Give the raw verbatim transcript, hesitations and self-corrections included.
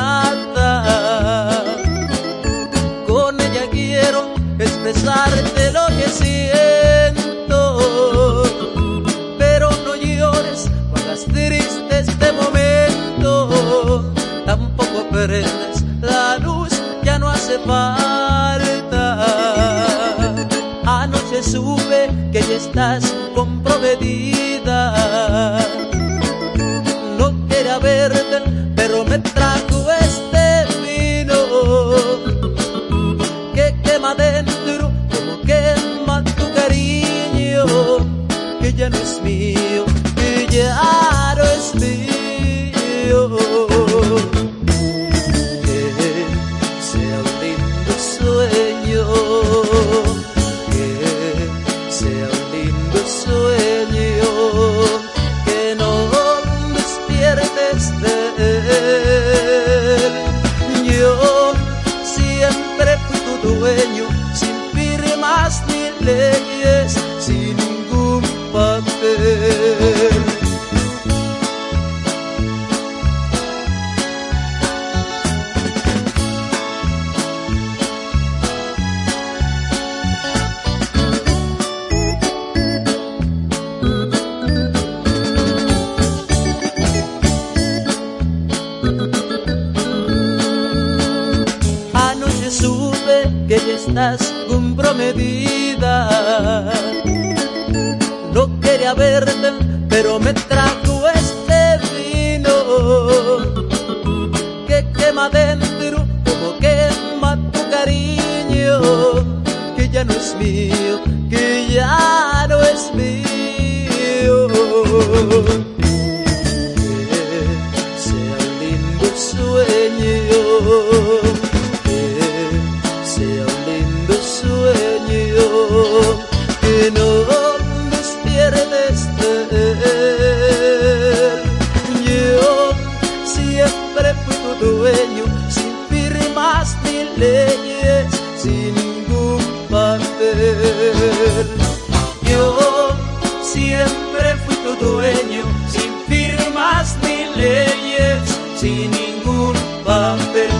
nada. Con ella quiero expresarte lo que siento, pero no llores, no hagas triste este momento. Tampoco prendes la luz, ya no hace falta. Anoche supe que ya estás comprometida. No quería verte, pero me trajo este vino que quema dentro, como quema tu cariño, que ya no es mío, que ya no es mío. Que sea un lindo sueño, que sea un lindo sueño, que no despiertes de él. Yo siempre fui tu dueño, sin firmas ni leyes, sin ningún papel. Anoche supe que ya estás comprometida. No quería verte, pero me trajo este vino que quema dentro, como quema tu cariño, que ya no es mío, que ya no es mío. Que sea un lindo sueño, que sea un lindo sueño, que no despiertes de él. Yo siempre fui tu dueño, sin firmas ni leyes, sin ningún papel. Yo siempre fui tu dueño, sin firmas ni leyes, sin ningún papel.